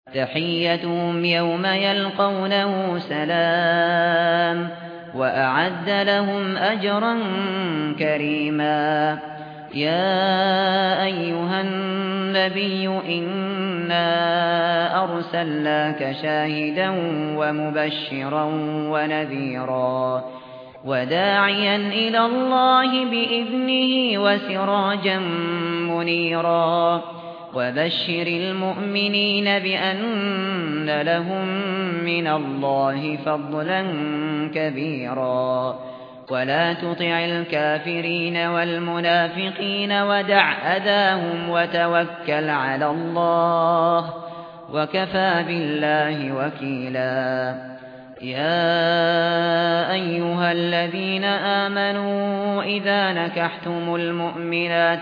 تحيتهم يوم يلقونه سلام وأعد لهم أجرا كريما يا أيها النبي إنا أرسلناك شاهدا ومبشرا ونذيرا وداعيا إلى الله بإذنه وسراجا منيرا وبشر المؤمنين بأن لهم من الله فضلا كبيرا ولا تطع الكافرين والمنافقين ودع أذاهم وتوكل على الله وكفى بالله وكيلا يا أيها الذين آمنوا إذا نكحتم المؤمنات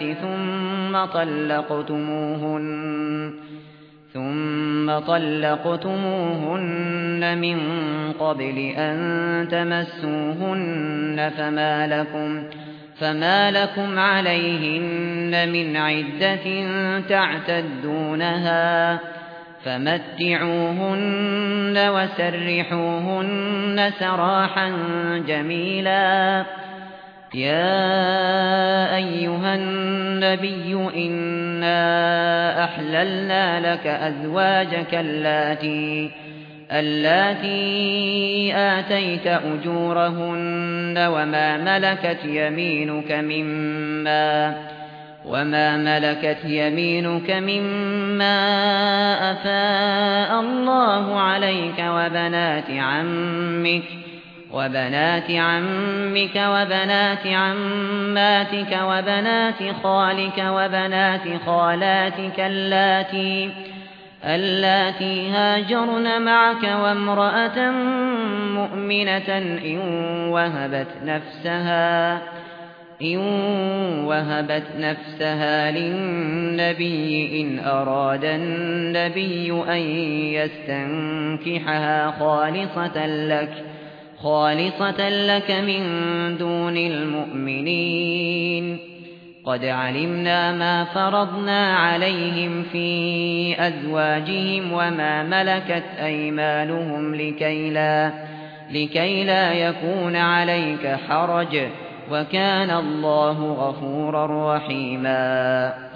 ثم طلقتموهن من قبل أن تمسوهن فما لكم عليهن من عدة تعتدونها فمتعوهن وسرحوهن سراحا جميلا يا أيها النبي إنا أحللنا لك أزواجك اللاتي آتيت أجورهن وما ملكت يمينك مما أفاء الله عليك وبنات عمك وبنات عماتك وبنات خالك وبنات خالاتك اللاتي هاجرن معك وامرأة مؤمنة إن وهبت نفسها للنبي إن أراد النبي أن يستنكحها خالصة لك من دون المؤمنين قد علمنا ما فرضنا عليهم في أزواجهم وما ملكت أيمانهم لكي لا يكون عليك حرج وكان الله غفورا رحيما